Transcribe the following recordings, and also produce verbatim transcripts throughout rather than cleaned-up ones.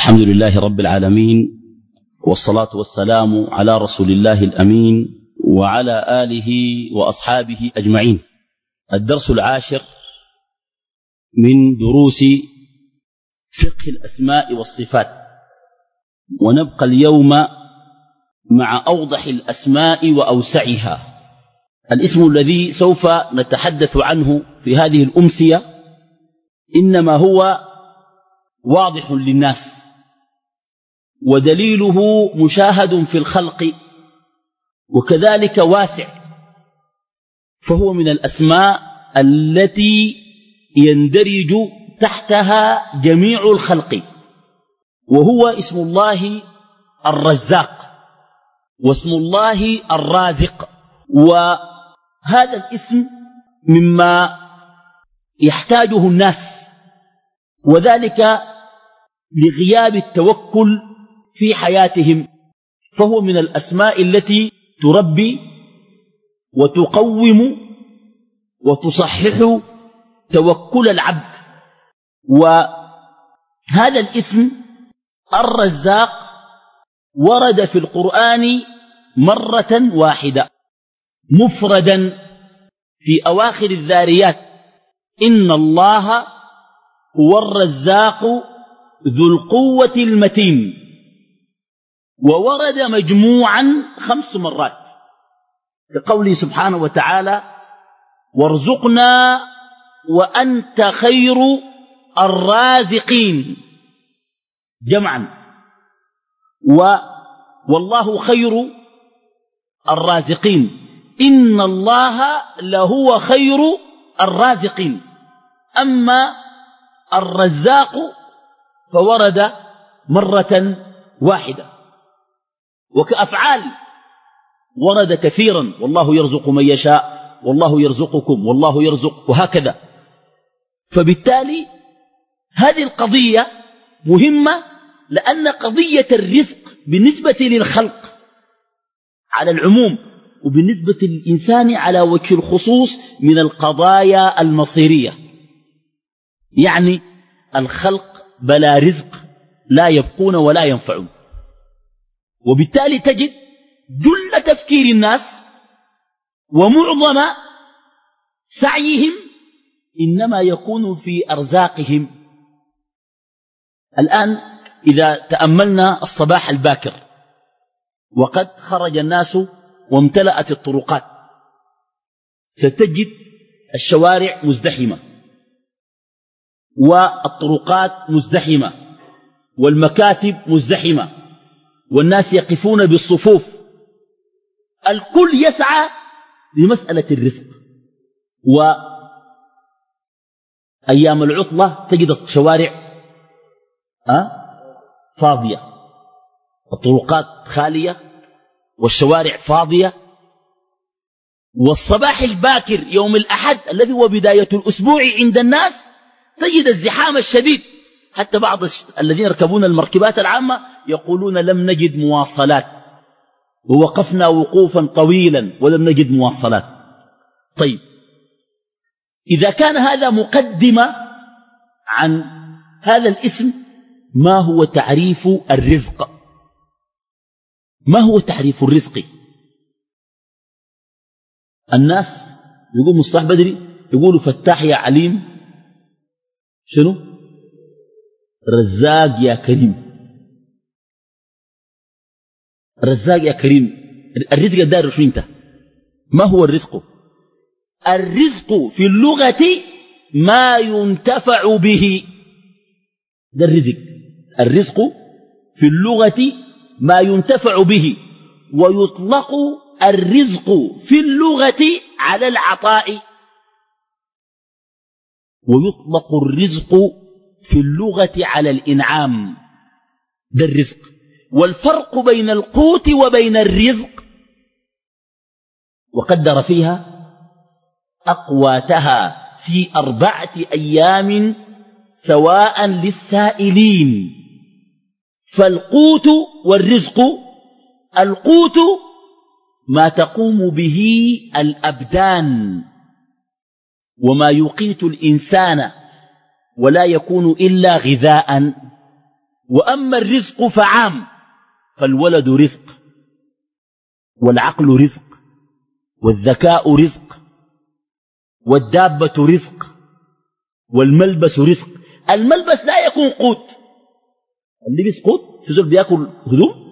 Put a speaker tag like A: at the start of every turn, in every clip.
A: الحمد لله رب العالمين، والصلاة والسلام على رسول الله الأمين وعلى آله وأصحابه أجمعين. الدرس العاشر من دروس فقه الأسماء والصفات، ونبقى اليوم مع أوضح الأسماء وأوسعها. الاسم الذي سوف نتحدث عنه في هذه الأمسية إنما هو واضح للناس، ودليله مشاهد في الخلق، وكذلك واسع، فهو من الأسماء التي يندرج تحتها جميع الخلق، وهو اسم الله الرزاق واسم الله الرازق. وهذا الاسم مما يحتاجه الناس، وذلك لغياب التوكل في حياتهم، فهو من الأسماء التي تربي وتقوم وتصحح توكل العبد. وهذا الاسم الرزاق ورد في القرآن مرة واحدة مفردا في أواخر الذاريات: إن الله هو الرزاق ذو القوة المتين. وورد مجموعا خمس مرات كقوله سبحانه وتعالى: وارزقنا وأنت خير الرازقين، جمعا، و والله خير الرازقين، إن الله لهو خير الرازقين. أما الرزاق فورد مرة واحدة. وكأفعال ورد كثيرا: والله يرزق من يشاء، والله يرزقكم، والله يرزق، وهكذا. فبالتالي هذه القضية مهمة، لأن قضية الرزق بالنسبة للخلق على العموم، وبالنسبة للإنسان على وجه الخصوص، من القضايا المصيرية. يعني الخلق بلا رزق لا يبقون ولا ينفعون. وبالتالي تجد جل تفكير الناس ومعظم سعيهم إنما يكون في أرزاقهم. الآن إذا تأملنا الصباح الباكر وقد خرج الناس وامتلأت الطرقات، ستجد الشوارع مزدحمة والطرقات مزدحمة والمكاتب مزدحمة والناس يقفون بالصفوف. الكل يسعى لمسألة الرزق. وأيام العطلة تجد الشوارع أه؟ فاضية، الطرقات خالية والشوارع فاضية. والصباح الباكر يوم الأحد الذي هو بداية الأسبوع عند الناس تجد الزحام الشديد، حتى بعض الذين يركبون المركبات العامة يقولون لم نجد مواصلات، ووقفنا وقوفا طويلا ولم نجد مواصلات. طيب، إذا كان هذا مقدمة عن هذا الاسم، ما هو تعريف الرزق؟ ما هو تعريف الرزق؟ الناس يقول مصطلح بدري يقولوا فتاح يا عليم، شنو؟ رزاق يا كريم. رزاق يا كريم، الرزق الدار شو انت؟ ما هو الرزق؟ الرزق في اللغة ما ينتفع به، ده الرزق. الرزق في اللغة ما ينتفع به، ويطلق الرزق في اللغة على العطاء، ويطلق الرزق في اللغة على الإنعام، ده الرزق. والفرق بين القوت وبين الرزق وقدر فيها أقواتها في أربعة أيام سواء للسائلين. فالقوت والرزق: القوت ما تقوم به الأبدان وما يقيت الإنسان ولا يكون إلا غذاء، وأما الرزق فعام، فالولد رزق، والعقل رزق، والذكاء رزق، والدابة رزق، والملبس رزق. الملبس لا يكون قوت، اللبس قوت، في زول بياكل هدوم.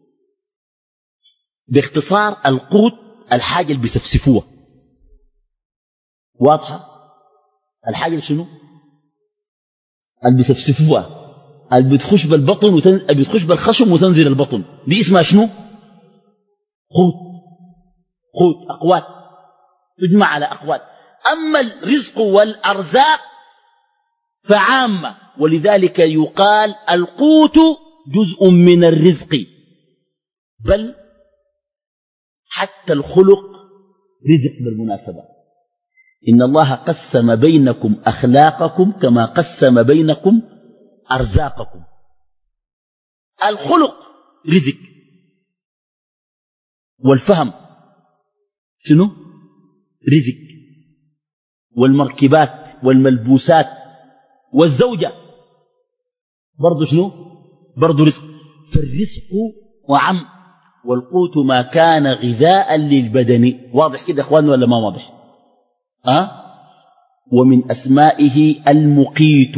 A: باختصار القوت الحاجة اللي بيسفسفوها، واضحة؟ الحاجة اللي شنو؟ اللي بيسفسفوها، اللي بتخش بالبطن وتن... اللي بتخش بالخشم وتنزل البطن، دي اسمها شنو؟ قوت. قوت أقوات، تجمع على أقوات. أما الرزق والأرزاق فعامة، ولذلك يقال القوت جزء من الرزق، بل حتى الخلق رزق بالمناسبة. إن الله قسم بينكم أخلاقكم كما قسم بينكم أرزاقكم. الخلق رزق، والفهم شنو؟ رزق، والمركبات والملبوسات والزوجة برضو شنو؟ برضو رزق. فالرزق وعم، والقوت ما كان غذاء للبدن. واضح كده اخوان ولا ما واضح؟ أه؟ ومن أسمائه المقيت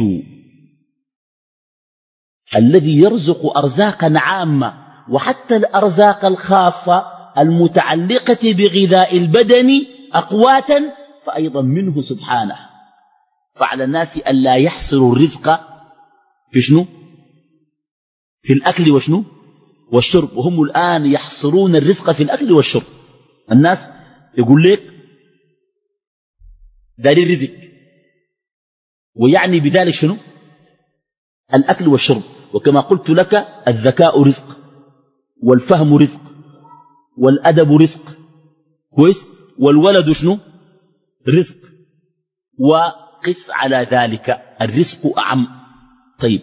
A: الذي يرزق أرزاقا عامة، وحتى الأرزاق الخاصة المتعلقة بغذاء البدن أقواتا فأيضا منه سبحانه. فعلى الناس ألا يحصروا الرزق في شنو؟ في الأكل وشنو؟ والشرب. وهم الآن يحصرون الرزق في الأكل والشرب. الناس يقول لك داري الرزق، ويعني بذلك شنو؟ الأكل والشرب. وكما قلت لك الذكاء رزق، والفهم رزق، والأدب رزق، كويس؟ والولد شنو؟ رزق. وقس على ذلك الرزق أعم. طيب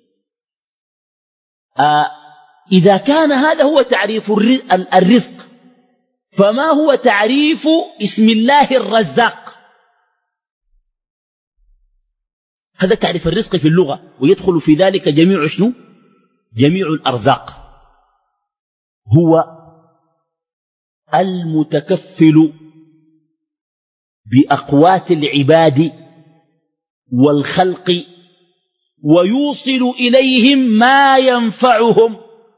A: آه إذا كان هذا هو تعريف الرزق، فما هو تعريف اسم الله الرزاق؟ هذا تعريف الرزق في اللغة، ويدخل في ذلك جميع شنو؟ جميع الأرزاق. هو المتكفل بأقوات العباد والخلق، ويوصل إليهم ما ينفعهم.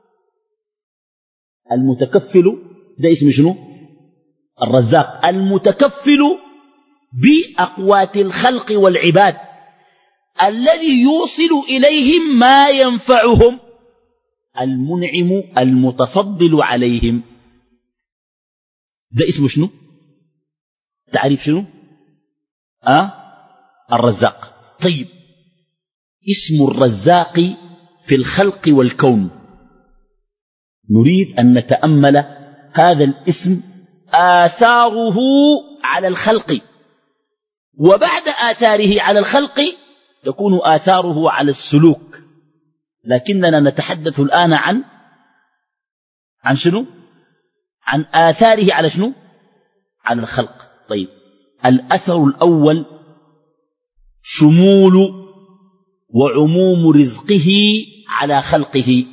A: المتكفل ده اسم شنو؟ الرزاق. المتكفل بأقوات الخلق والعباد الذي يوصل إليهم ما ينفعهم. المنعم المتفضل عليهم، ده اسمه شنو؟ تعريف شنو؟ أه؟ الرزاق. طيب اسم الرزاق في الخلق والكون، نريد أن نتأمل هذا الاسم آثاره على الخلق، وبعد آثاره على الخلق تكون آثاره على السلوك. لكننا نتحدث الآن عن عن شنو؟ عن آثاره على شنو؟ على الخلق. طيب الأثر الأول شمول وعموم رزقه على خلقه.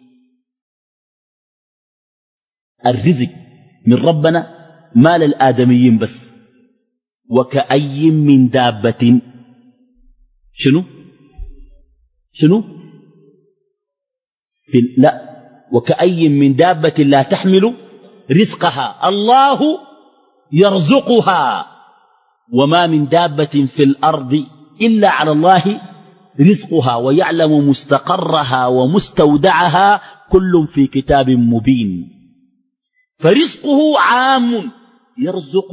A: الرزق من ربنا ما للآدميين بس. وكأي من دابة شنو؟ شنو؟ في لا وكأي من دابة لا تحمل رزقها الله يرزقها وما من دابة في الأرض إلا على الله رزقها ويعلم مستقرها ومستودعها كل في كتاب مبين. فرزقه عام، يرزق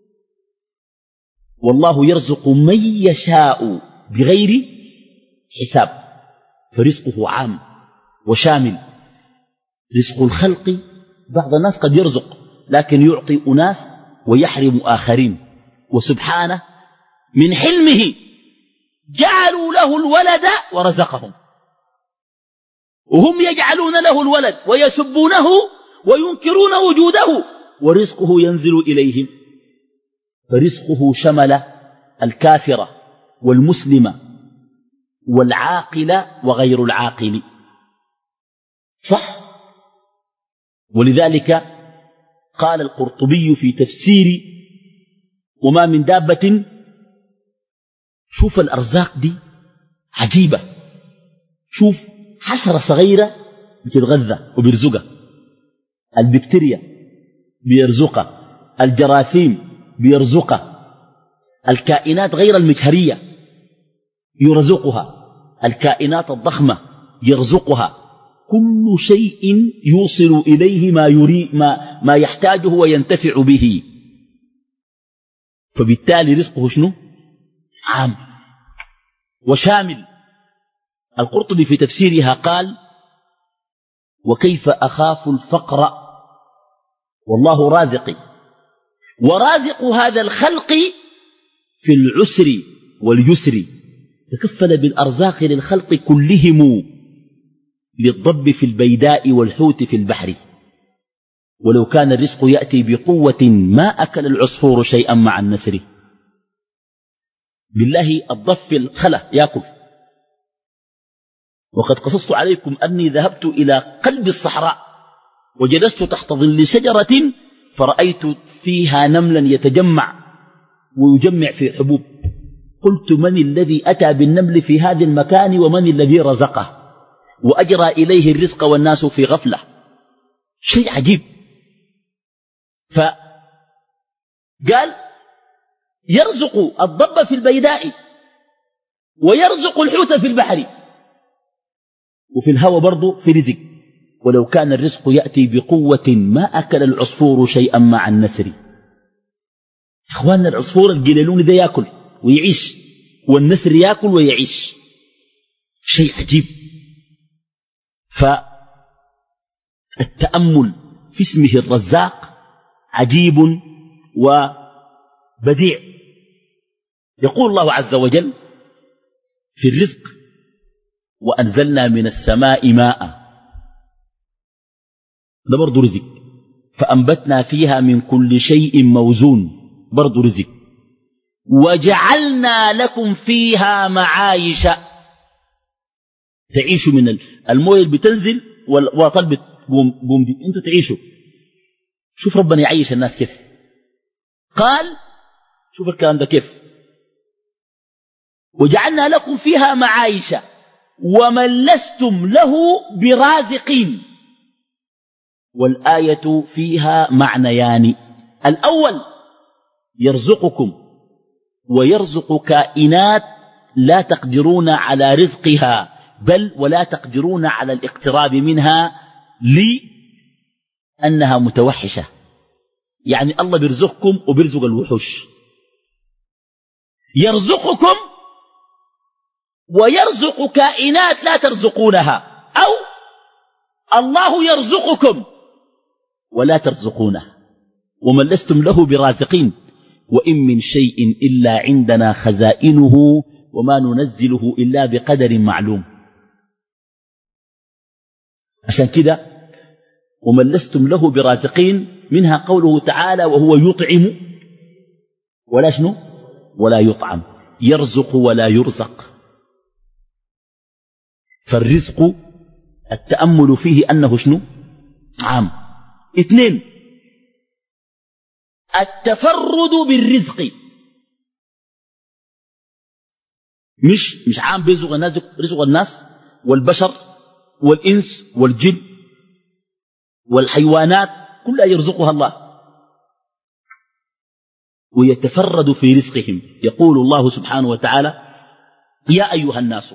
A: والله يرزق من يشاء بغير حساب. فرزقه عام وشامل. رزق الخلق بعض الناس قد يرزق لكن يعطي أناس ويحرم آخرين. وسبحانه من حلمه جعلوا له الولد ورزقهم، وهم يجعلون له الولد ويسبونه وينكرون وجوده، ورزقه ينزل إليهم. فرزقه شمل الكافر والمسلم والعاقل وغير العاقل. صح. ولذلك قال القرطبي في تفسير وما من دابة، شوف الأرزاق دي عجيبة. شوف حشرة صغيرة بتتغذى وبيرزقها، البكتيريا بيرزقها، الجراثيم بيرزقها، الكائنات غير المجهرية يرزقها، الكائنات الضخمة يرزقها، كل شيء يوصل إليه ما, يري ما, ما يحتاجه وينتفع به. فبالتالي رزقه شنو؟ عام وشامل. القرطبي في تفسيرها قال: وكيف أخاف الفقر والله رازقي، ورازق هذا الخلق في العسر واليسر، تكفل بالأرزاق للخلق كلهم، للضب في البيداء والحوت في البحر، ولو كان الرزق يأتي بقوة ما أكل العصفور شيئا مع النسر. بالله الضب في الخلا يأكل. وقد قصصت عليكم أني ذهبت إلى قلب الصحراء وجلست تحت ظل شجرة فرأيت فيها نملا يتجمع ويجمع في حبوب. قلت: من الذي أتى بالنمل في هذا المكان ومن الذي رزقه وأجرى إليه الرزق والناس في غفلة؟ شيء عجيب. فقال: يرزق الضب في البيداء ويرزق الحوت في البحر، وفي الهوى برضو في رزق، ولو كان الرزق يأتي بقوة ما أكل العصفور شيئا مع النسر. إخواننا، العصفور الجلالوني ده يأكل ويعيش، والنسر يأكل ويعيش. شيء عجيب. فالتأمل في اسمه الرزاق عجيب وبديع. يقول الله عز وجل في الرزق: وأنزلنا من السماء ماء، ده برضو رزق. فأنبتنا فيها من كل شيء موزون، برضو رزق. وجعلنا لكم فيها معايش، تعيشوا من المويه اللي بتنزل وطلب بوم دي، انتوا تعيشوا. شوف ربنا يعيش الناس كيف. قال: شوف الكلام ده كيف: وجعلنا لكم فيها معايش ومن لستم له برازقين. والآية فيها معنيان: الأول يرزقكم ويرزق كائنات لا تقدرون على رزقها، بل ولا تقدرون على الاقتراب منها لأنها متوحشة. يعني الله بيرزقكم وبيرزق الوحوش. يرزقكم ويرزق كائنات لا ترزقونها، أو الله يرزقكم ولا ترزقونه، ومن لستم له برازقين، وإن من شيء إلا عندنا خزائنه وما ننزله إلا بقدر معلوم. عشان كده ومن لستم له برازقين، منها قوله تعالى: وهو يطعم ولا شنو ولا يطعم، يرزق ولا يرزق. فالرزق التأمل فيه أنه شنو عام. اثنين: التفرد بالرزق، مش مش عام بيرزق الناس، رزق الناس والبشر والإنس والجن والحيوانات كلها يرزقها الله، ويتفرد في رزقهم. يقول الله سبحانه وتعالى: يا أيها الناس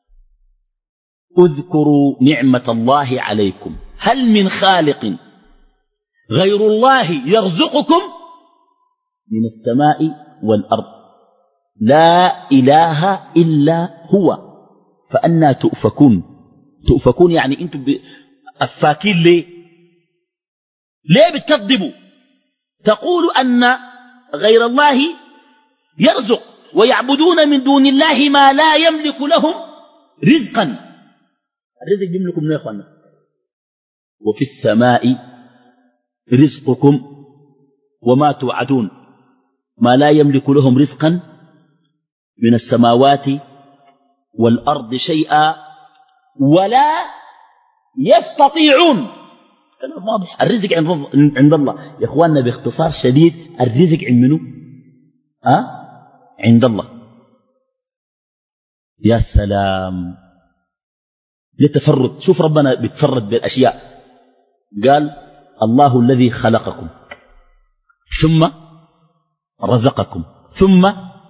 A: اذكروا نعمة الله عليكم، هل من خالق غير الله يرزقكم من السماء والأرض، لا إله إلا هو فأنا تؤفكون. تؤفكون يعني أنتم أفاكين ليه؟ ليه بتكذبوا؟ تقول أن غير الله يرزق ويعبدون من دون الله ما لا يملك لهم رزقا. الرزق يملكم من يا أخوانا. وفي السماء رزقكم وما توعدون، ما لا يملك لهم رزقا من السماوات والأرض شيئا ولا يستطيعون. كلام واضح. الرزق عند الله يا اخواننا باختصار شديد. الرزق عند منو؟ أه؟ عند الله. يا سلام للتفرد. شوف ربنا بيتفرد بالأشياء. قال الله الذي خلقكم ثم رزقكم ثم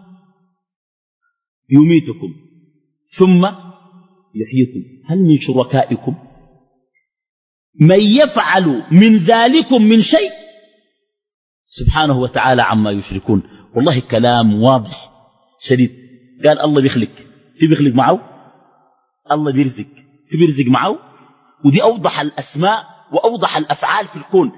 A: يميتكم ثم يحييكم هل من شركائكم من يفعل من ذلكم من شيء سبحانه وتعالى عما يشركون. والله كلام واضح شديد. قال الله بيخلق، في بيخلق معه، الله بيرزق، في بيرزق معه. ودي أوضح الأسماء وأوضح الأفعال في الكون.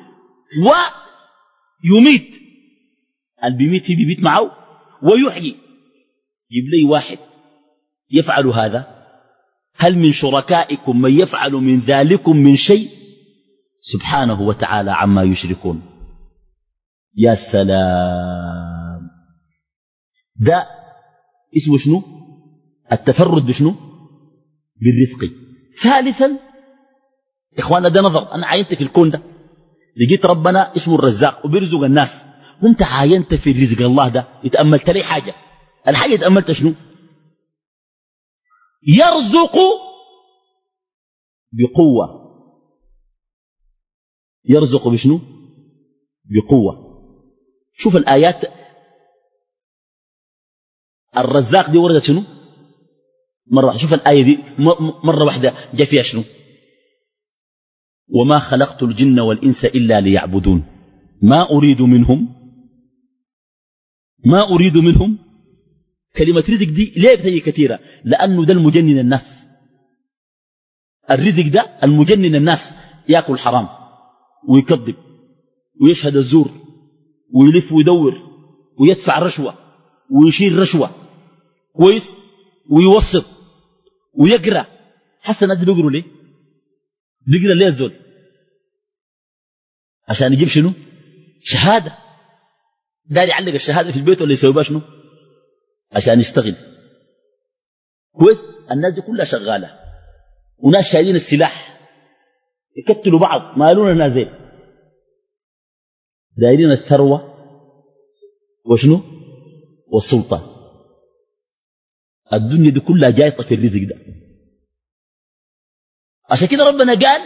A: ويميت، اللي بيميت في بيميت معه، ويحيي. جيب لي واحد يفعل هذا. هل من شركائكم من يفعل من ذلكم من شيء سبحانه وتعالى عما يشركون. يا سلام. ده اسمه شنو؟ التفرد بشنو؟ بالرزق. ثالثا إخوانا ده نظر. أنا عاينت في الكون ده لقيت ربنا اسمه الرزاق وبيرزق الناس. وانت عاينت في رزق الله ده اتأملت لي حاجة. الحاجة اتأملت شنو؟ يرزق بقوة. يرزق بشنو؟ بقوة. شوف الآيات. الرزاق دي وردت شنو؟ مرة واحدة. شوف الآية دي مرة واحدة جاء فيها شنو؟ وما خلقت الجن والإنس إلا ليعبدون ما أريد منهم ما أريد منهم. كلمة رزق دي ليه بتجي كثيرة؟ لأنه ده المجنن الناس. الرزق ده المجنن الناس. يأكل حرام ويكذب ويشهد الزور ويلف ويدور ويدفع رشوة ويشيل رشوة كويس ويوسط ويقرأ. حسن الناس بيقروا ليه؟ بيقرأ ليه الزول؟ عشان يجيب شنو؟ شهادة. دار يعلق الشهادة في البيت ولا يسوي بها شنو؟ عشان يشتغل كويس. الناس دي كلها شغالة وناس شايلين السلاح يقتلوا بعض ما يلون نازل دايرين الثروة وشنو؟ والسلطة. الدنيا دي كلها جايطة في الرزق ده. عشان كده ربنا قال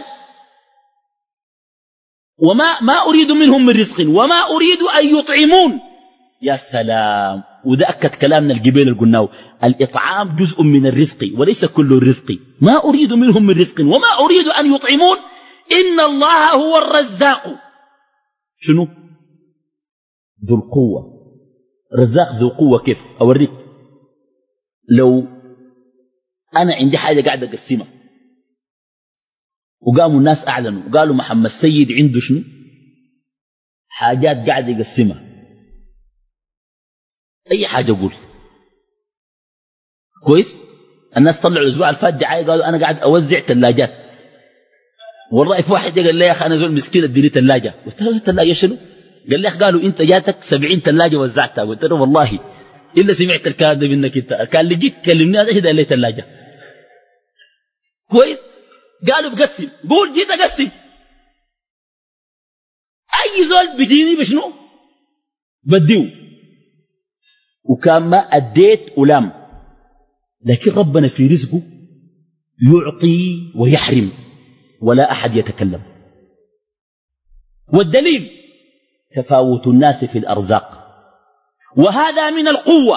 A: وما ما أريد منهم من رزق وما أريد أن يطعمون. يا سلام. وده أكد كلامنا القبيل اللي قلناه. الإطعام جزء من الرزق وليس كل الرزق. ما أريد منهم من رزق وما أريد أن يطعمون إن الله هو الرزاق شنو؟ ذو القوة. رزاق ذو قوة. كيف أوريك؟ لو أنا عندي حاجة قاعدة أقسمها وقاموا الناس أعلنوا وقالوا محمد سيد عنده شنو؟ حاجات قاعدة يقسمها. أي حاجة أقول كويس. الناس طلعوا الأسبوع الفات دعاية قالوا أنا قاعد أوزع ثلاجات. والله في واحد قال لي يا أخي أنا زول مسكين اديني ثلاجة. قلت له ثلاجة شنو؟ قال لي قالوا أنت جاتك سبعين ثلاجة وزعتها. قلت له والله إلا سمعت الكلام ده منك أنت. كان اللي جيت كلمني هذا إيش لي ثلاجة كويس. قالوا بقسم. قول جيت أقسم. أي زول بيجيني بشنو بديه. وكان ما أديت ألام. لكن ربنا في رزقه يعطي ويحرم ولا أحد يتكلم. والدليل تفاوت الناس في الأرزاق. وهذا من القوة.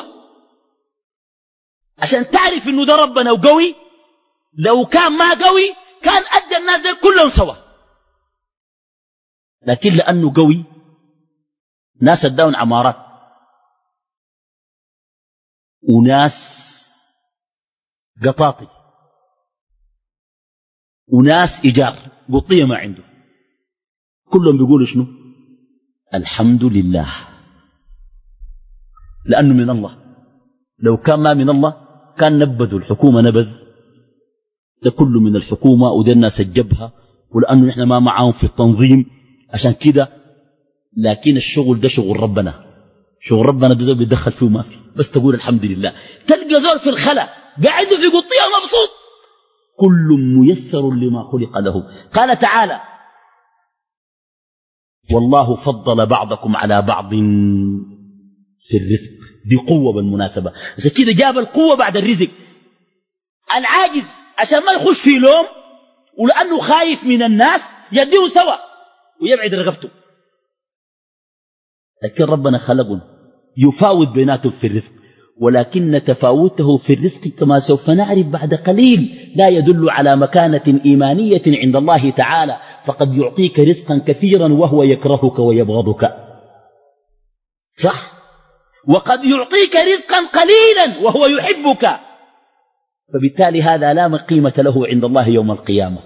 A: عشان تعرف أنه ده ربنا وقوي. لو كان ما قوي كان أدى الناس دي كلهم سوا. لكن لأنه قوي ناس اداون عمارات وناس قطاطي وناس إيجار قطية ما عنده. كلهم بيقولوا شنو؟ الحمد لله. لأنه من الله. لو كان ما من الله كان نبذوا الحكومة نبذ. ده كله من الحكومة وده الناس الجبهة. ولأنه نحن ما معاهم في التنظيم عشان كده. لكن الشغل ده شغل ربنا. شغل ربنا ده زول بيدخل فيه وما فيه. بس تقول الحمد لله. تلقى زول في الخلا قاعد في قطية مبسوط كل ميسر لما خلق له. قال تعالى والله فضل بعضكم على بعض في الرزق. دي قوة بالمناسبة، عشان كده جاب القوة بعد الرزق. العاجز عشان ما يخش في لوم ولأنه خايف من الناس يديه سوا ويبعد رقبته، لكن ربنا خلقنا يفاوت بيناتهم في الرزق، ولكن تفاوته في الرزق كما سوف نعرف بعد قليل لا يدل على مكانة إيمانية عند الله تعالى، فقد يعطيك رزقا كثيرا وهو يكرهك ويبغضك، صح؟ وقد يعطيك رزقا قليلا وهو يحبك، فبالتالي هذا لا قيمة له عند الله يوم القيامة.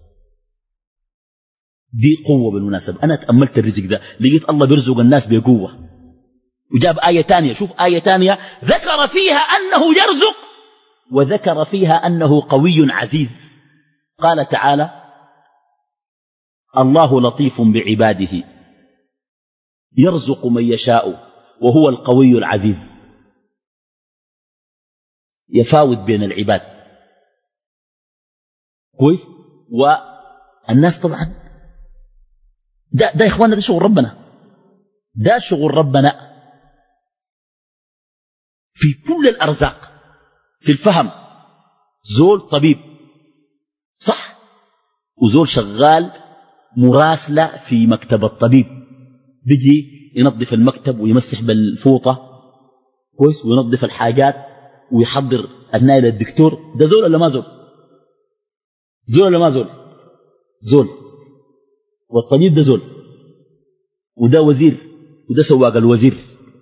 A: دي قوة بالمناسبة. أنا تأملت الرزق ده لقيت الله بيرزق الناس بقوة، وجاب آية تانية، شوف آية تانية ذكر فيها أنه يرزق وذكر فيها أنه قوي عزيز. قال تعالى الله لطيف بعباده يرزق من يشاء وهو القوي العزيز. يفاوت بين العباد كويس. والناس طبعا ده, ده يا إخوانا ده شغل ربنا، ده شغل ربنا في كل الأرزاق. في الفهم زول طبيب صح، وزول شغال مراسلة في مكتب الطبيب، بيجي ينظف المكتب ويمسح بالفوطة كويس وينظف الحاجات ويحضر أثناء للدكتور. ده زول ولا ما زول؟ زول ولا ما زول؟ زول. والطبيب ده زول، وده وزير، وده سواق الوزير.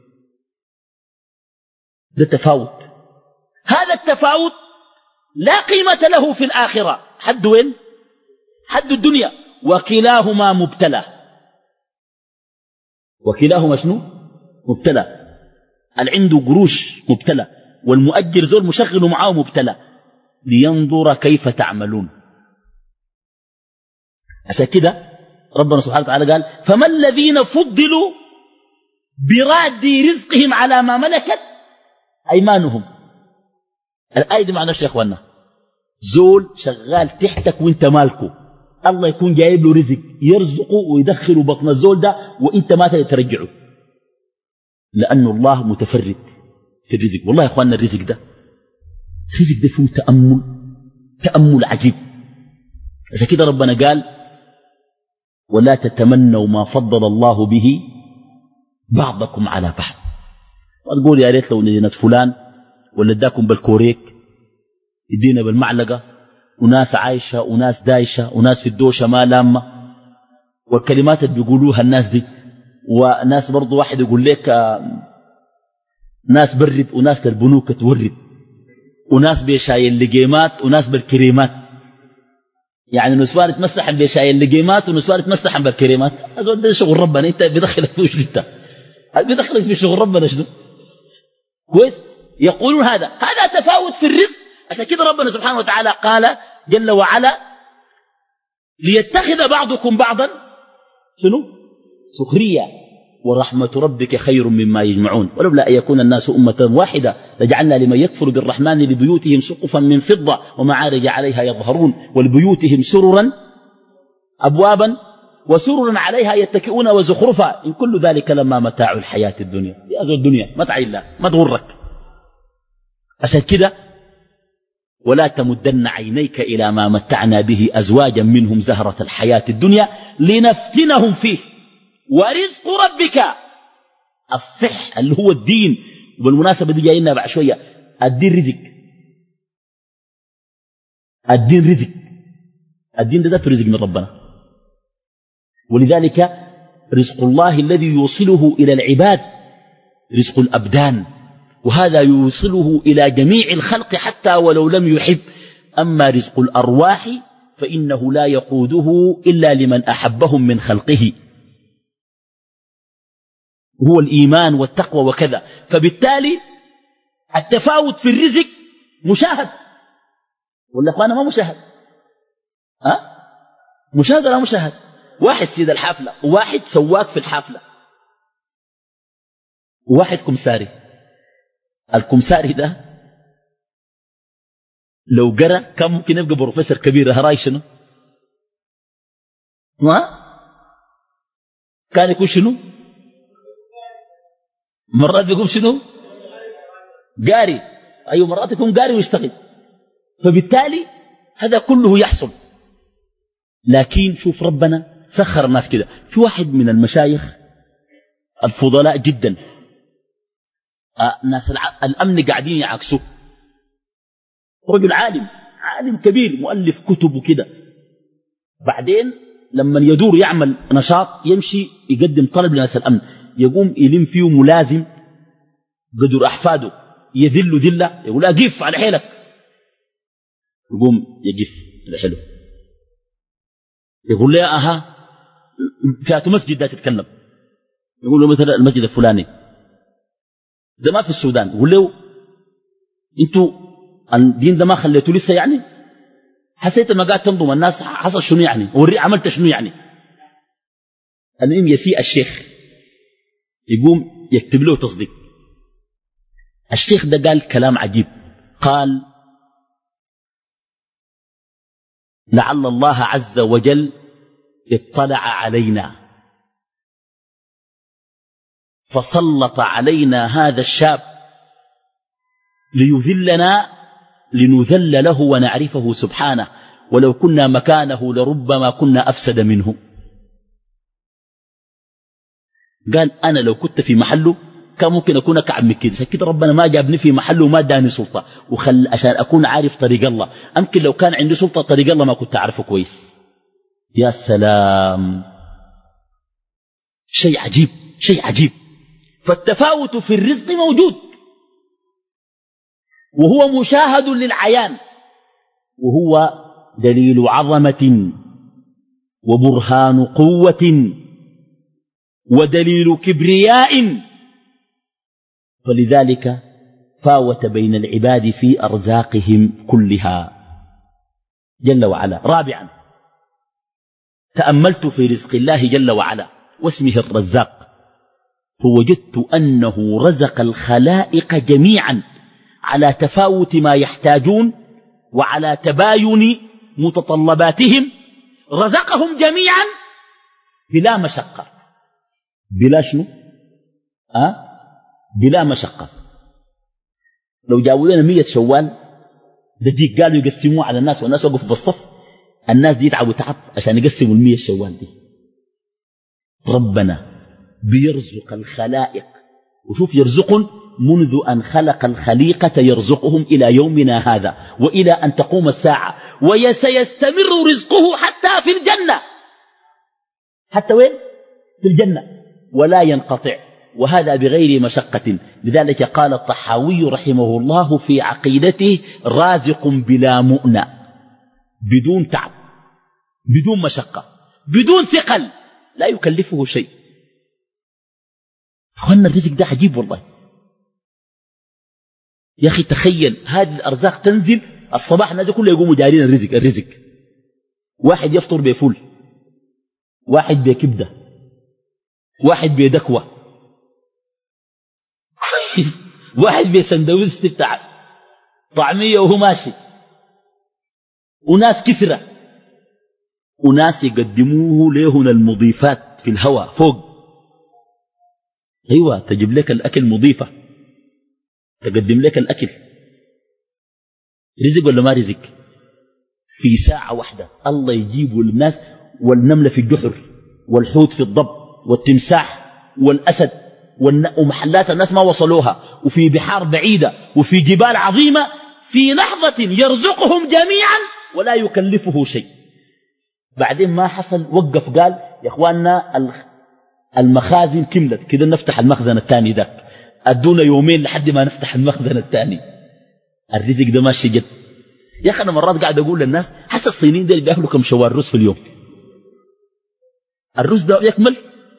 A: ده تفاوت. هذا التفاوت لا قيمة له في الآخرة. حد وين؟ حد الدنيا. وكلاهما مبتلى. وكلاهما شنو؟ مبتلى. اللي عنده قروش مبتلى، والمؤجر زول مشغل معاه مبتلى، لينظر كيف تعملون. عشان كده ربنا سبحانه وتعالى قال فما الذين فضلوا براد رزقهم على ما ملكت أيمانهم. الآية دي معناش يا أخوانا زول شغال تحتك وانت مالكه، الله يكون جايب له رزق يرزقه ويدخله بطن الزول ده وانت ما ترجعه، لأن الله متفرد في الرزق. والله يا أخوانا الرزق ده الرزق ده فيه تأمل، تأمل عجيب. عشان كده ربنا قال ولا تتمنوا ما فضل الله به بعضكم على بعض. وتقول يا ريت لو ناس فلان ولا اداكم بالكوريك يدينا بالمعلقة، وناس عايشة وناس دايشة وناس في الدوشة ما لامة، والكلمات اللي بيقولوها الناس دي. وناس برضو واحد يقول لك ناس برد وناس للبنوك تورد، وناس بيشاي اللقيمات وناس بالكريمات. يعني نسوان تمسحن بيشاي اللقيمات ونسوان تمسحن بالكريمات. هذا ده شغل ربنا، انت بيدخلك في وش انت بيدخلك في شغل ربنا شنو كويس. يقولون هذا هذا تفاوت في الرزق. عشان كده ربنا سبحانه وتعالى قال جل وعلا ليتخذ بعضكم بعضا شنو سخرية ورحمة ربك خير مما يجمعون ولولا أن يكون الناس أمة واحدة لجعلنا لمن يكفر بالرحمن لبيوتهم سقفا من فضة ومعارج عليها يظهرون ولبيوتهم سررا أبوابا وسررا عليها يتكئون وزخرفا إن كل ذلك لما متاع الحياة الدنيا. يا زول الدنيا متاع الله ما تغرك. عشان كده ولا تمدن عينيك إلى ما متعنا به أزواجا منهم زهرة الحياة الدنيا لنفتنهم فيه ورزق ربك الصح اللي هو الدين. وبالمناسبة دي جاينا بعد شوية الدين رزق. الدين رزق. الدين ده ذاته رزق من ربنا. ولذلك رزق الله الذي يوصله إلى العباد رزق الأبدان، وهذا يوصله إلى جميع الخلق حتى ولو لم يحب. أما رزق الأرواح فإنه لا يقوده إلا لمن أحبهم من خلقه، هو الإيمان والتقوى وكذا. فبالتالي التفاوت في الرزق مشاهد ولا أخوانا ما مشاهد؟ أه؟ مشاهد ولا مشاهد؟ واحد سيد الحافلة وواحد سواق في الحافلة وواحد كمساري. الكمساري ده لو قرأ كان ممكن يبقى بروفيسور كبير. هراي شنو؟ ما كان يكون شنو؟ مرات يكون شنو؟ قاري. أي مرات يكون قاري ويشتغل. فبالتالي هذا كله يحصل. لكن شوف ربنا سخر الناس كده. في واحد من المشايخ الفضلاء جدا، آه ناس الأمن قاعدين يعكسوه، رجل عالم عالم كبير مؤلف كتب وكده. بعدين لما يدور يعمل نشاط يمشي يقدم طلب لناس الأمن، يقوم يلم فيه ملازم قدر أحفاده يذل ذلة، يقول لا قف على حيلك، يقوم يقف على حيله، يقول له أها فيها مسجد ده تتكلم، يقول له مثلا المسجد الفلاني ده ما في السودان، يقول له انتوا الدين ده ما خليته لسه يعني حسيت ما قاعد تنظم الناس، حصل شنو يعني، وري عملت شنو يعني. المهم يسيء الشيخ يقوم يكتب له تصديق. الشيخ ده قال كلام عجيب، قال لعل الله عز وجل اطلع علينا فسلط علينا هذا الشاب ليذلنا لنذل له ونعرفه سبحانه، ولو كنا مكانه لربما كنا أفسد منه. قال أنا لو كنت في محله كان ممكن أكون أكعب من كده، كده ربنا ما جابني في محله وما داني سلطة وخل عشان أكون عارف طريق الله. أمكن لو كان عندي سلطة طريق الله ما كنت أعرفه كويس. يا سلام، شيء عجيب شيء عجيب. فالتفاوت في الرزق موجود وهو مشاهد للعيان، وهو دليل عظمة وبرهان قوة ودليل كبرياء. فلذلك فاوت بين العباد في أرزاقهم كلها جل وعلا. رابعا، تأملت في رزق الله جل وعلا واسمه الرزاق، فوجدت أنه رزق الخلائق جميعا على تفاوت ما يحتاجون وعلى تباين متطلباتهم، رزقهم جميعا بلا مشقة. بلا شنو؟ أه؟ بلا مشقة. لو جابوا لنا مية شوال دقيق قالوا يقسموه على الناس والناس وقفوا بالصف، الناس دي يتعبوا تعب عشان يقسموا المية شوال دي. ربنا بيرزق الخلائق، وشوف يرزقهم منذ أن خلق الخليقة يرزقهم إلى يومنا هذا وإلى أن تقوم الساعة، وسيستمر رزقه حتى في الجنة. حتى وين؟ في الجنة، ولا ينقطع، وهذا بغير مشقة. لذلك قال الطحاوي رحمه الله في عقيدته رازق بلا مؤنة، بدون تعب، بدون مشقة، بدون ثقل، لا يكلفه شيء. أخوانا الرزق ده عجيب والله يا أخي. تخيل هذه الأرزاق تنزل الصباح، الناس كلها يقوموا جارين الرزق الرزق. واحد يفطر بفول، واحد بكبدة، واحد بدكوة، واحد بسندويش بتاع طعمية وهو ماشي، وناس كثرة، وناس يقدموه لهن المضيفات في الهواء فوق. أيوة، تجيب لك الأكل مضيفة، تقدم لك الأكل. رزق ولا ما رزق؟ في ساعة واحدة الله يجيبه للناس، والنملة في الجحر، والحوت في الضب، والتمساح والأسد، ومحلات الناس ما وصلوها، وفي بحار بعيدة، وفي جبال عظيمة، في لحظة يرزقهم جميعا ولا يكلفه شيء. بعدين ما حصل، وقف قال يا اخواننا المخازن كملت كده، نفتح المخزن الثاني ذاك، ادونا يومين لحد ما نفتح المخزن الثاني. الرزق ده ماشي جد يا اخي. انا مرات قاعد اقول للناس حتى الصينيين دول بياكلوا كم شوال رز في اليوم، الرز ده يكمل؟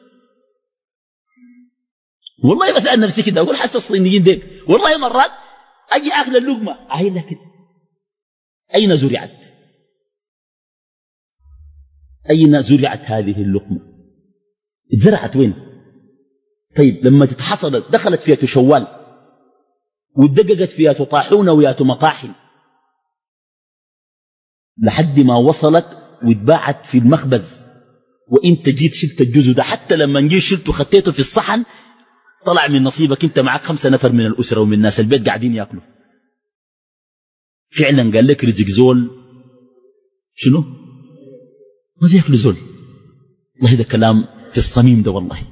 A: والله بسأل نفسي كده، اقول حتى الصينيين دول والله مرات اجي اكل اللقمه عايلها كده، اين زرعت؟ اين زرعت هذه اللقمه؟ اتزرعت وين؟ طيب لما تتحصلت دخلت فيها شوال، واتدققت فيها طاحونه ويا مطاحن، لحد ما وصلت واتباعت في المخبز. وانت جيت شلت الجزء ده، حتى لما جيت شلته خطيته في الصحن طلع من نصيبك انت معك خمسة نفر من الأسرة ومن الناس البيت قاعدين ياكلوا. فعلا قال لك رزق زول شنو ما بياكلوا زول. والله ده كلام في الصميم ده، والله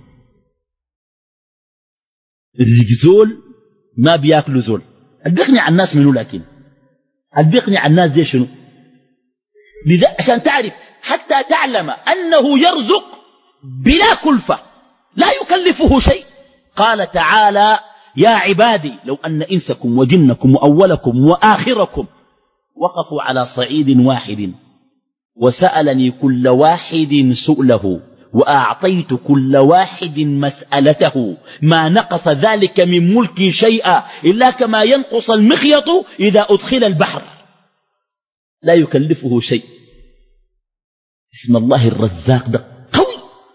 A: رزق زول ما بياكلوا زول. البيقنع الناس منه، لكن البيقنع الناس دي شنو؟ لذا عشان تعرف حتى تعلم أنه يرزق بلا كلفة لا يكلفه شيء. قال تعالى: يا عبادي لو أن إنسكم وجنكم وأولكم وآخركم وقفوا على صعيد واحد وسألني كل واحد سؤله وأعطيت كل واحد مسألته ما نقص ذلك من ملكي شيئا إلا كما ينقص المخيط إذا أدخل البحر لا يكلفه شيء. اسم الله الرزاق ده قوي.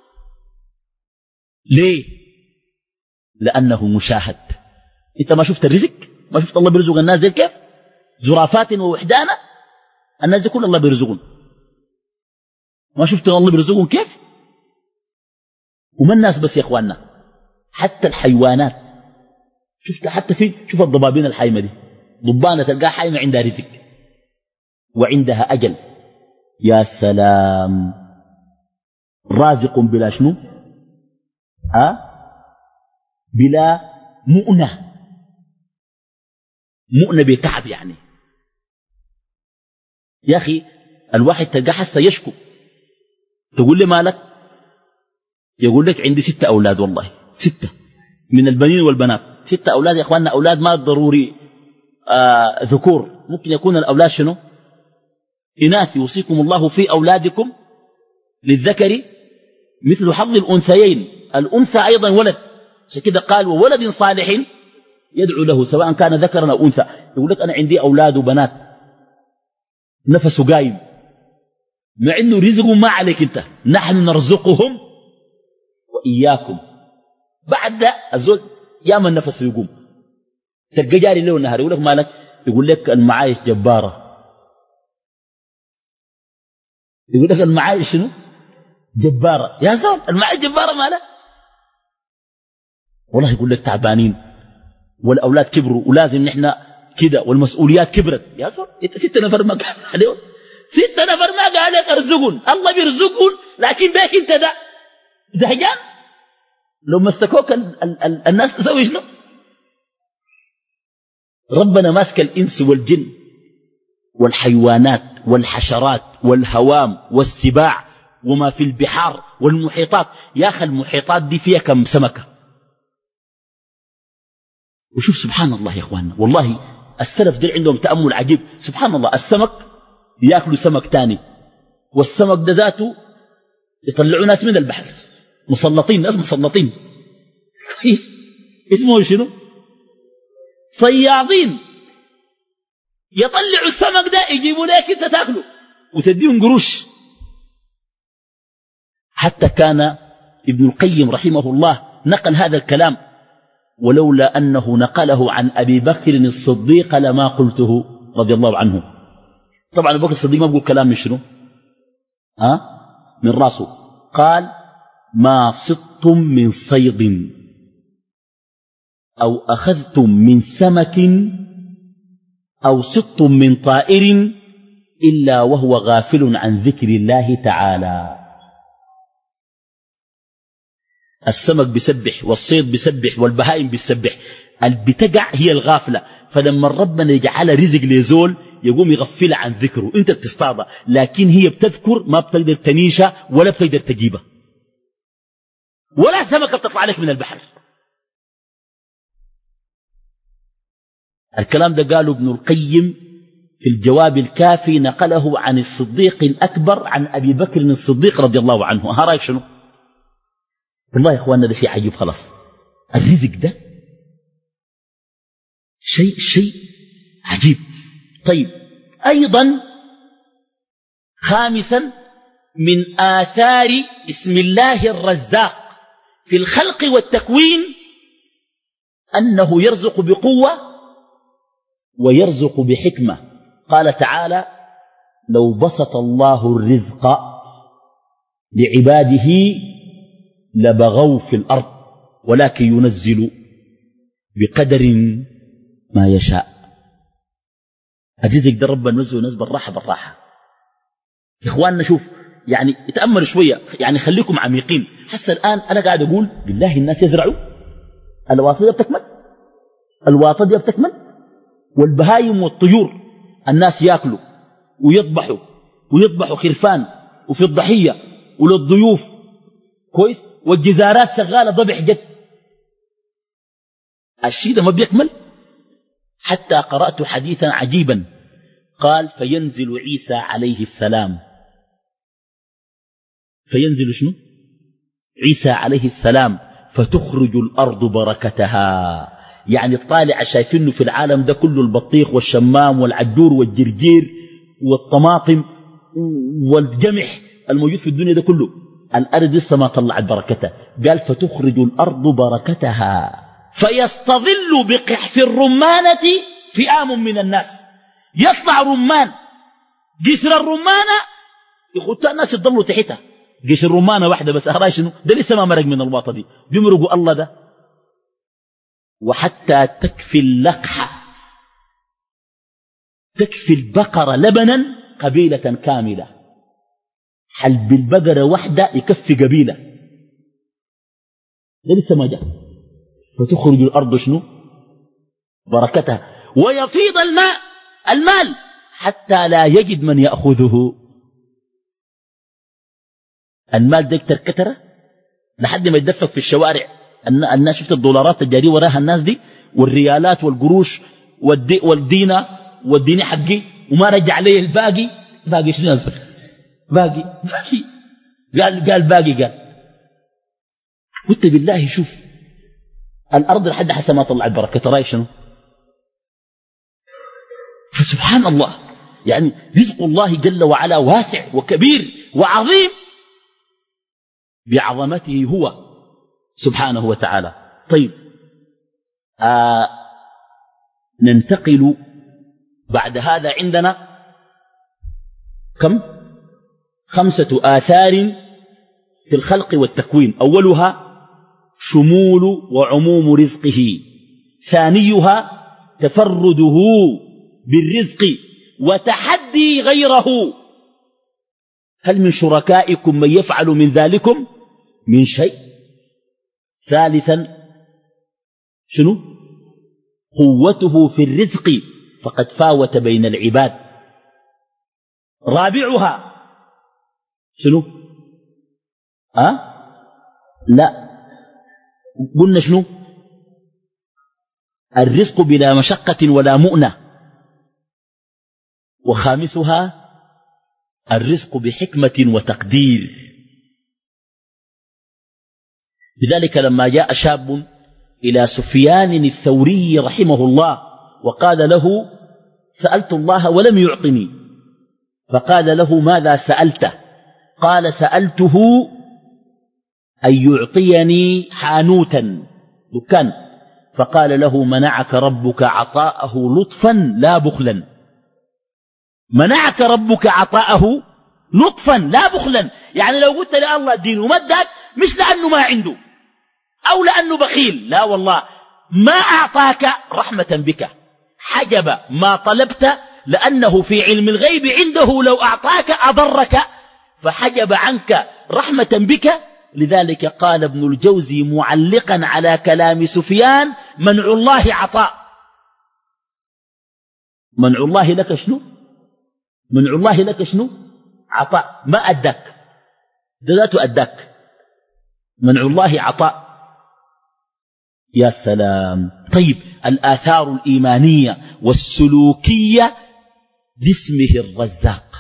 A: ليه؟ لأنه مشاهد. انت ما شفت الرزق؟ ما شفت الله بيرزق الناس دي كيف؟ زرافات ووحدانا، الناس دي كل الله بيرزقون. ما شفت الله بيرزقون كيف؟ وما الناس بس يا اخواننا، حتى الحيوانات. شفت حتى في شوف الضبابين الحايمة دي، ضبانة تلقاها حايمة عندها رزق وعندها أجل. يا سلام، رازق بلا شنو؟ ها؟ بلا مؤنة. مؤنة بتعب يعني. يا أخي الواحد تلقاه حتى يشكو، تقول لي مالك؟ يقول لك عندي ستة أولاد. والله ستة من البنين والبنات، ستة أولاد. يا أخواننا أولاد ما ضروري آه ذكور، ممكن يكون الأولاد شنو؟ إناث. يوصيكم الله في أولادكم للذكر مثل حظ الأنثيين. الأنثى أيضا ولد، عشان كده قال: وولد صالح يدعو له سواء كان ذكرا أو أنثى. يقول لك أنا عندي أولاد وبنات نفسه قايم، مع إنه رزقهم ما عليك أنت، نحن نرزقهم وإياكم. بعد ده الزول ياما النفس يقوم، تلقى جاري له النهار يقول لك مالك؟ يقول لك المعايش جبارة. يقول لك المعايش شنو؟ جبارة. يا زول المعايش جبارة مالك؟ والله يقول لك تعبانين والأولاد كبروا ولازم نحن كده والمسؤوليات كبرت. يا زول انت ستة نفر ما قال عليهم، ستة نفر ما قال لك ارزقون، الله بيرزقون، لكن بيك انت ده زهجان. لو مسكوك ال ال ال الناس تسوي شنو؟ ربنا ماسك الإنس والجن والحيوانات والحشرات والهوام والسباع وما في البحار والمحيطات. يا أخي المحيطات دي فيها كم سمكة. وشوف سبحان الله يا إخواننا، والله السلف دي عندهم تأمل عجيب. سبحان الله، السمك يأكلوا سمك تاني، والسمك ده ذاته يطلعوا ناس من البحر مسلطين، ناس مسلطين اسمه شنو؟ صيادين. يطلعوا السمك ده يجيبوا لك انت تاكله وتديهم قروش. حتى كان ابن القيم رحمه الله نقل هذا الكلام: ولولا أنه نقله عن أبي بكر الصديق لما قلته رضي الله عنه. طبعا أبو بكر الصديق ما بقول كلام من شنو؟ ها؟ من راسه. قال: ما صدتم من صيد أو أخذتم من سمك أو صدتم من طائر إلا وهو غافل عن ذكر الله تعالى. السمك بيسبح والصيد بيسبح والبهائم بيسبح، البتقع هي الغافلة. فلما ربنا يجعل رزق لزول يقوم يغفل عن ذكره، انت بتصطادها لكن هي بتذكر، ما بتقدر تنيشها ولا بتقدر تجيبها، ولا سمكة بتطلع لك من البحر. الكلام ده قاله ابن القيم في الجواب الكافي، نقله عن الصديق الأكبر عن أبي بكر الصديق رضي الله عنه. ها رأيك شنو؟ والله يا إخواننا ده شيء عجيب. خلاص الرزق ده شيء شيء عجيب. طيب أيضا خامسا من آثار اسم الله الرزاق في الخلق والتكوين أنه يرزق بقوة ويرزق بحكمة. قال تعالى: لو بسط الله الرزق لعباده لبغوا في الأرض ولكن ينزل بقدر ما يشاء. الرزق ده ربنا نزل ونزل بالراحة بالراحة. إخواننا شوف يعني اتأملوا شوية، يعني خليكم عميقين. حتى الآن أنا قاعد أقول بالله الناس يزرعوا، الواطة دي بتكمل، الواطة دي بتكمل، والبهايم والطيور الناس ياكلوا ويطبحوا ويطبحوا خرفان وفي الضحية وللضيوف كويس، والجزارات شغالة ضبح جد. الشيء ده ما بيكمل. حتى قرأت حديثا عجيبا قال فينزل عيسى عليه السلام، فينزل شنو؟ عيسى عليه السلام فتخرج الأرض بركتها. يعني الطالع شايفينه في العالم ده كله البطيخ والشمام والعجور والجرجير والطماطم والجمح الموجود في الدنيا ده كله، الأرض لسه ما طلعت بركتها. قال فتخرج الأرض بركتها فيستظل بقحف الرمانة فئام من الناس. يطلع رمان قشر الرمانة يخطى الناس يضلوا تحتها، قشر الرمانة واحدة بس أخرى شنو ده لسه ما مرق من الواطة دي بيمرقوا الله ده. وحتى تكفي اللقحة، تكفي البقرة لبنا قبيلة كاملة. حلب البقرة واحدة يكفي قبيلة، ده لسه ما جاء. فتخرج الأرض شنو بركتها ويفيض الماء المال حتى لا يجد من يأخذه. المال ده يكتر كترة لحد ما يدفق في الشوارع. الناس شفت الدولارات الجارية وراها الناس دي والريالات والقروش والدي والدينة والدينة حقي، وما رجع لي الباقي. باقي شنو يصبر؟ باقي باقي قال قال باقي قال قلت بالله شوف الأرض لحد حتى ما طلعت بركة رايك شنو. فسبحان الله، يعني رزق الله جل وعلا واسع وكبير وعظيم بعظمته هو سبحانه وتعالى. طيب آه ننتقل بعد هذا. عندنا كم؟ خمسة آثار في الخلق والتكوين. أولها شمول وعموم رزقه، ثانيها تفرده بالرزق وتحدي غيره. هل من شركائكم من يفعل من ذلكم من شيء؟ ثالثا شنو؟ قوته في الرزق فقد فاوت بين العباد. رابعها شنو؟ أه؟ لا قلنا شنو؟ الرزق بلا مشقة ولا مؤنة. وخامسها الرزق بحكمة وتقدير. لذلك لما جاء شاب إلى سفيان الثوري رحمه الله وقال له سألت الله ولم يعطني، فقال له ماذا سألته؟ قال سألته أن يعطيني حانوتا دكان، فقال له منعك ربك عطاءه لطفا لا بخلا. منعك ربك عطاءه لطفا لا بخلا، يعني لو قلت لي الله الدين ومدك مش لأنه ما عنده أو لأنه بخيل، لا والله ما أعطاك رحمة بك، حجب ما طلبت لأنه في علم الغيب عنده لو أعطاك أضرك فحجب عنك رحمة بك. لذلك قال ابن الجوزي معلقا على كلام سفيان منع الله عطاء. منع الله لك شنو؟ منع الله لك شنو؟ عطاء. ما أداك ده ذاته أداك. منع الله عطاء. يا سلام. طيب الآثار الإيمانية والسلوكية باسمه الرزاق.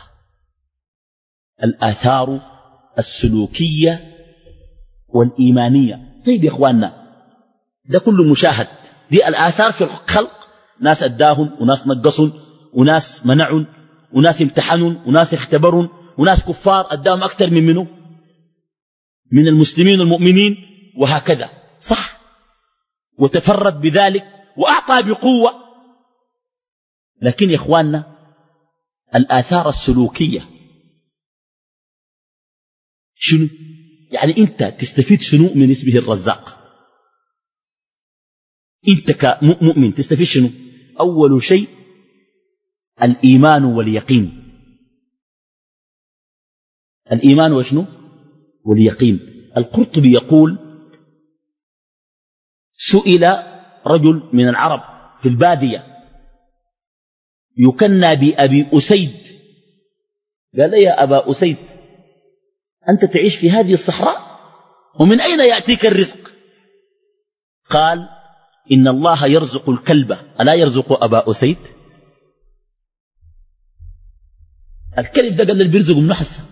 A: الآثار السلوكية والإيمانية. طيب يا إخواننا ده كله مشاهد. دي الآثار في الخلق، ناس أداهم وناس نقصوا وناس منعوا وناس امتحنوا وناس اختبروا وناس كفار أداهم أكثر من منه من المسلمين المؤمنين وهكذا، صح؟ وتفرد بذلك وأعطى بقوة. لكن يا إخواننا الآثار السلوكية. شنو؟ يعني أنت تستفيد شنو من اسمه الرزاق؟ أنت كمؤمن تستفيد شنو؟ أول شيء الإيمان واليقين. الإيمان وشنو؟ واليقين. القرطبي يقول سئل رجل من العرب في البادية يكنى بأبي أسيد، قال لي يا أبا أسيد أنت تعيش في هذه الصحراء ومن أين يأتيك الرزق؟ قال إن الله يرزق الكلب ألا يرزق أبا أسيد؟ الكلب ده قال لي بيرزق من حسه،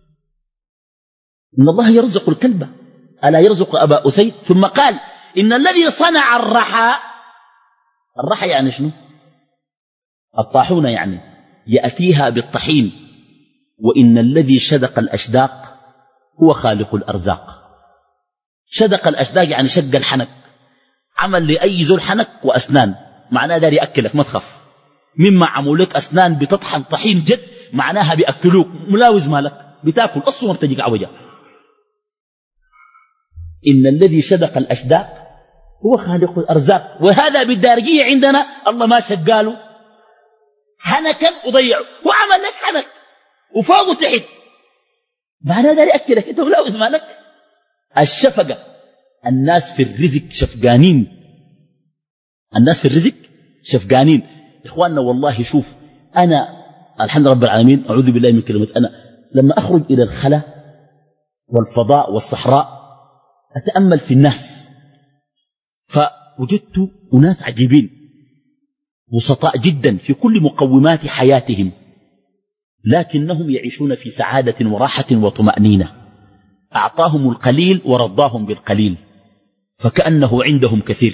A: إن الله يرزق الكلب ألا يرزق أبا أسيد؟ ثم قال إن الذي صنع الرحى، الرحى يعني شنو؟ الطاحونة يعني، يأتيها بالطحين، وإن الذي شدق الأشداق هو خالق الأرزاق. شدق الأشداق يعني شق الحنك، عمل لأي زول حنك وأسنان، معناه دار يأكلك ما تخف. مما عملوا لك أسنان بتطحن طحين جد معناها بيأكلوك، ملاوز مالك بتاكل أصلا بتجيك عوجة. إن الذي شدق الأشداق هو خالق الأرزاق. وهذا بالدارجية عندنا الله ما شقاله حنكا وضيعه وعمل لك حنك وفوق وتحت، معناه دار يأكلك أنت ملاوز مالك. الشفقة، الناس في الرزق شفقانين، الناس في الرزق شفقانين. إخواننا والله شوف، أنا الحمد رب العالمين أعوذ بالله من كلمة أنا، لما أخرج إلى الخلا والفضاء والصحراء أتأمل في الناس، فوجدت أناس عجيبين بسطاء جدا في كل مقومات حياتهم، لكنهم يعيشون في سعادة وراحة وطمأنينة. أعطاهم القليل ورضاهم بالقليل، فكأنه عندهم كثير.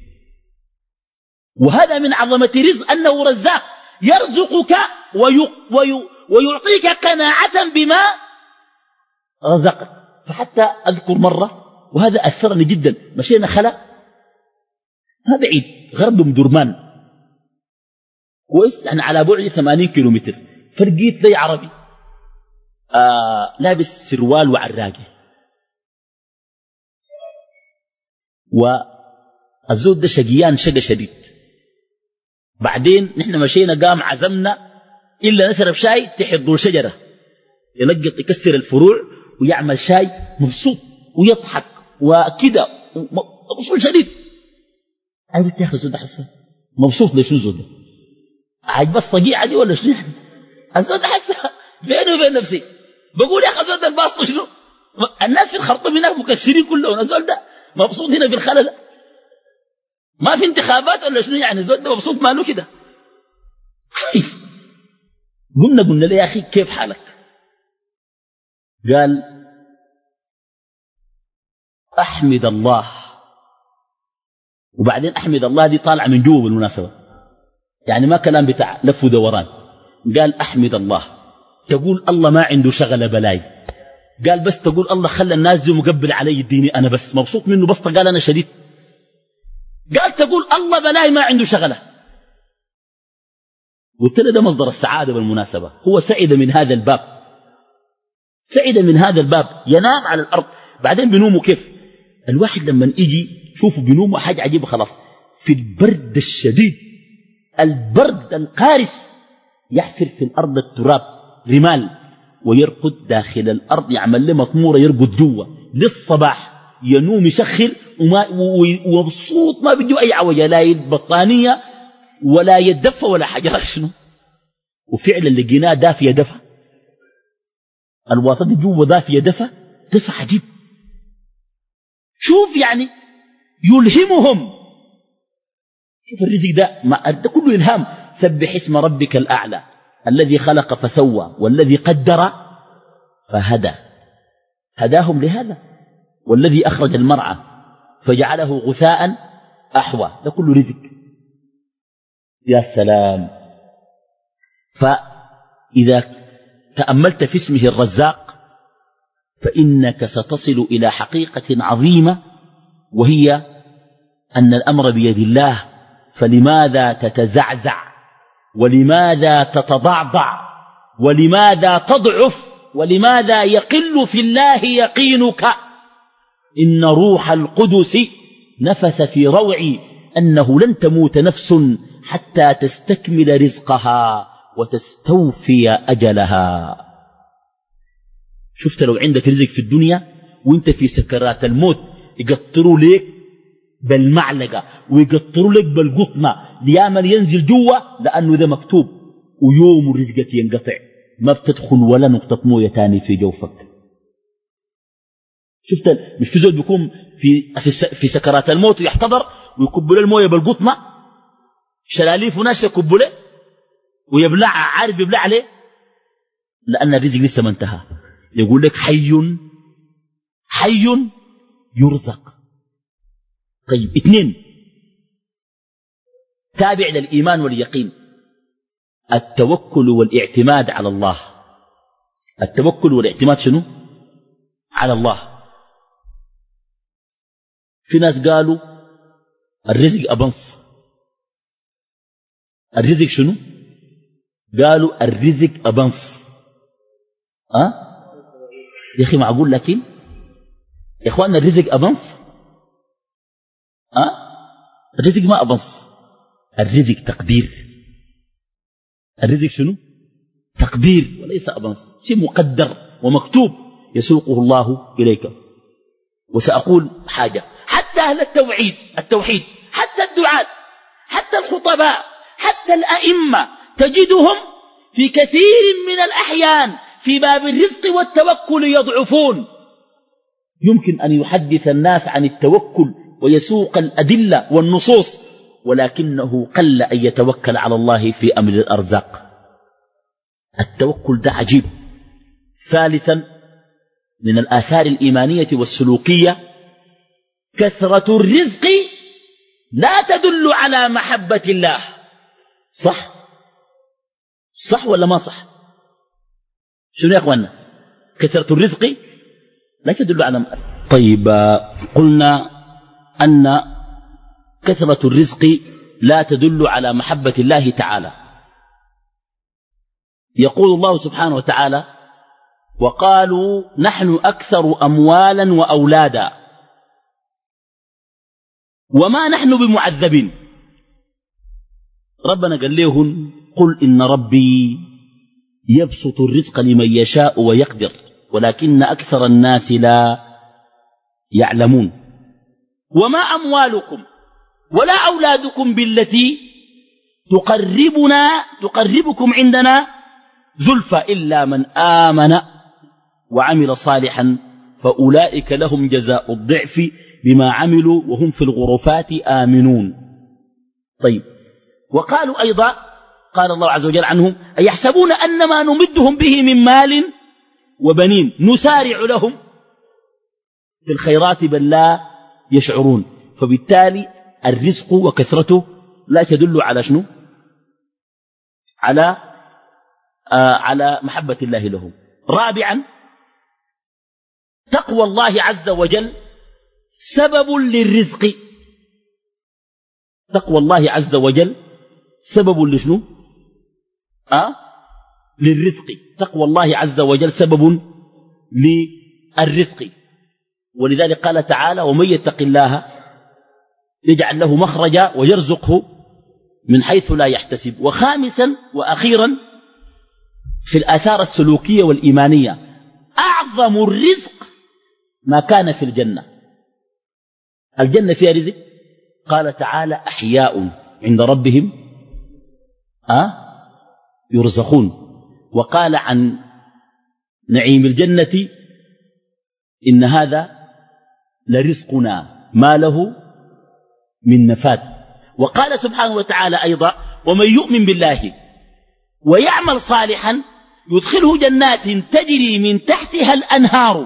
A: وهذا من عظمة رزق أنه رزاق يرزقك وي وي ويعطيك قناعة بما رزقك. فحتى أذكر مرة وهذا أثرني جدا، مشينا خلا ما بعيد غرب مدرمان كويس، يعني على بعد ثمانين كيلومتر، فرقيت لي عربي آه لابس سروال وعراقي، والزود ده شقيان شقى شديد. بعدين نحن مشينا قام عزمنا إلا نشرب شاي تحت ظل شجرة، يلقط يكسر الفروع ويعمل شاي مبسوط ويضحك وكده مبسوط شديد. أنا قلت يا أخي الزود ده حسن مبسوط ليش الزود ده؟ عاجبه الصقيعة دي ولا شنو؟ الزود ده حسن بيني وبين نفسي بقول يا أخي الزود ده الباسط شنو؟ الناس في الخرطوم هناك مكسرين كلهم، الزود ده مبسوط هنا في الخلا ده ما في انتخابات ولا شنو؟ يعني الزود ده مبسوط ماله كده. قلنا قلنا له يا أخي كيف حالك؟ قال أحمد الله. وبعدين أحمد الله دي طالعة من جوا بالمناسبة، يعني ما كلام بتاع لف ودوران. قال أحمد الله، تقول الله ما عنده شغلة بلاي، قال بس تقول الله خلى الناس دي مقبل علي الديني أنا بس مبسوط منه بس. قال أنا شديد. قال تقول الله بلاي ما عنده شغلة. قلت له ده مصدر السعادة بالمناسبة، هو سعد من هذا الباب، سعد من هذا الباب، ينام على الأرض. بعدين بنومه كيف؟ الواحد لما يجي شوفوا بنومه حاجة عجيبة خلاص، في البرد الشديد البرد القارس يحفر في الأرض التراب رمال ويرقد داخل الأرض، يعمل له مطمورة يرقد جوا للصباح، ينوم يشخر ومبسوط ما بيجوا أي عوجة، لا بطانية ولا يدفى ولا حاجة. شنو؟ وفعلا لقيناه دافية دفى، الواسطة جوا دافية دفى دفى عجيب. شوف يعني يلهمهم، شوف الرزق ده ما ده كله إلهام. سبح اسم ربك الأعلى الذي خلق فسوى والذي قدر فهدى، هداهم لهذا. والذي أخرج المرعى فجعله غثاء أحوى، ده كله رزق. يا سلام. فإذا تأملت في اسمه الرزاق فإنك ستصل إلى حقيقة عظيمة، وهي أن الأمر بيد الله، فلماذا تتزعزع ولماذا تتضعضع ولماذا تضعف ولماذا يقل في الله يقينك؟ إن روح القدس نفث في روعي أنه لن تموت نفس حتى تستكمل رزقها وتستوفي أجلها. شفت لو عندك رزق في الدنيا وانت في سكرات الموت يقطروا لك بالمعلقة ويقطروا لك بالقطنة ليامن ينزل جوا، لأنه ده مكتوب، ويوم رزقك ينقطع ما بتدخل ولا نقطة موية تاني في جوفك. شفت مش في زول بيكون في, في سكرات الموت ويحتضر ويكب له الموية بالقطنة، شلاليف وناس يكب له ويبلع، عارف يبلع عليه لأن الرزق لسه ما انتهى. يقول لك حي حي يرزق. طيب اثنين، تابع للإيمان واليقين التوكل والاعتماد على الله. التوكل والاعتماد شنو؟ على الله. في ناس قالوا الرزق أبنص. الرزق شنو؟ قالوا الرزق أبنص. أه؟ يا أخي معقول؟ لكن يا إخواننا الرزق أبنص؟ أه؟ الرزق ما أبنص، الرزق تقدير. الرزق شنو؟ تقدير وليس أبنص، شيء مقدر ومكتوب يسوقه الله إليك. وسأقول حاجة، حتى أهل التوحيد التوحيد حتى الدعاة حتى الخطباء حتى الأئمة تجدهم في كثير من الأحيان في باب الرزق والتوكل يضعفون. يمكن أن يحدث الناس عن التوكل ويسوق الأدلة والنصوص، ولكنه قل أن يتوكل على الله في أمر الأرزاق. التوكل ده عجيب. ثالثا، من الآثار الإيمانية والسلوكية كثرة الرزق لا تدل على محبة الله. صح؟ صح ولا ما صح؟ شنو يا أخوانا؟ كثرة الرزق لا تدل على محبة. طيب، قلنا أن كثرة الرزق لا تدل على محبة الله تعالى. يقول الله سبحانه وتعالى: وقالوا نحن أكثر أموالا وأولادا وما نحن بمعذبين. ربنا قال لهم: قل إن ربي يبسط الرزق لمن يشاء ويقدر ولكن أكثر الناس لا يعلمون. وما أموالكم ولا أولادكم بالتي تقربنا تقربكم عندنا زلفى إلا من آمن وعمل صالحا فأولئك لهم جزاء الضعف بما عملوا وهم في الغرفات آمنون. طيب، وقالوا أيضا، قال الله عز وجل عنهم: أيحسبون أن ما نمدهم به من مال وبنين نسارع لهم في الخيرات بل لا يشعرون. فبالتالي الرزق وكثرته لا تدل على شنو؟ على آه على محبة الله لهم. رابعا، تقوى الله عز وجل سبب للرزق. تقوى الله عز وجل سبب لشنو؟ آه؟ للرزق. تقوى الله عز وجل سبب للرزق. ولذلك قال تعالى: ومن يتق الله يجعل له مخرجا ويرزقه من حيث لا يحتسب. وخامسا وأخيرا، في الآثار السلوكية والإيمانية أعظم الرزق ما كان في الجنة. الجنة فيها رزق. قال تعالى: أحياء عند ربهم أه؟ يرزقون. وقال عن نعيم الجنة: إن هذا لرزقنا ما له من نفاد. وقال سبحانه وتعالى أيضا: ومن يؤمن بالله ويعمل صالحا يدخله جنات تجري من تحتها الأنهار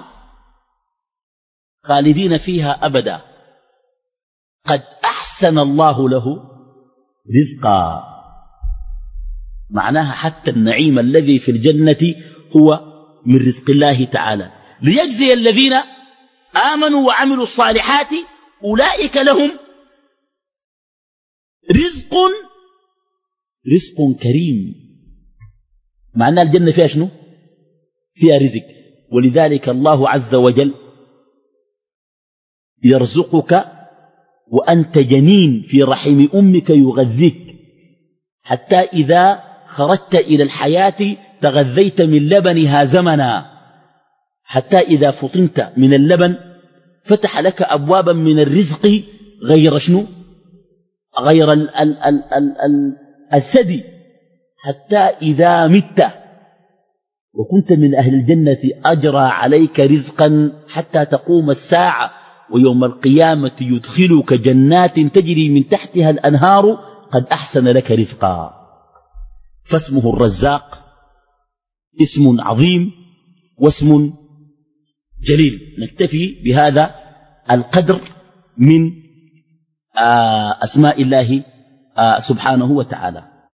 A: خالدين فيها أبدا قد أحسن الله له رزقا. معناها حتى النعيم الذي في الجنة هو من رزق الله تعالى، ليجزي الذين آمنوا وعملوا الصالحات أولئك لهم رزق رزق كريم. معنى الجنة فيها شنو؟ فيها رزق. ولذلك الله عز وجل يرزقك وأنت جنين في رحم أمك يغذيك، حتى إذا خرجت إلى الحياة تغذيت من لبنها زمنا، حتى إذا فطنت من اللبن فتح لك أبوابا من الرزق غير شنو؟ غير ال ال ال ال ال الثدي، حتى إذا مت وكنت من أهل الجنة أجرى عليك رزقا حتى تقوم الساعة، ويوم القيامة يدخلك جنات تجري من تحتها الأنهار قد أحسن لك رزقا. فاسمه الرزاق اسم عظيم واسم جليل. نكتفي بهذا القدر من أسماء الله سبحانه وتعالى.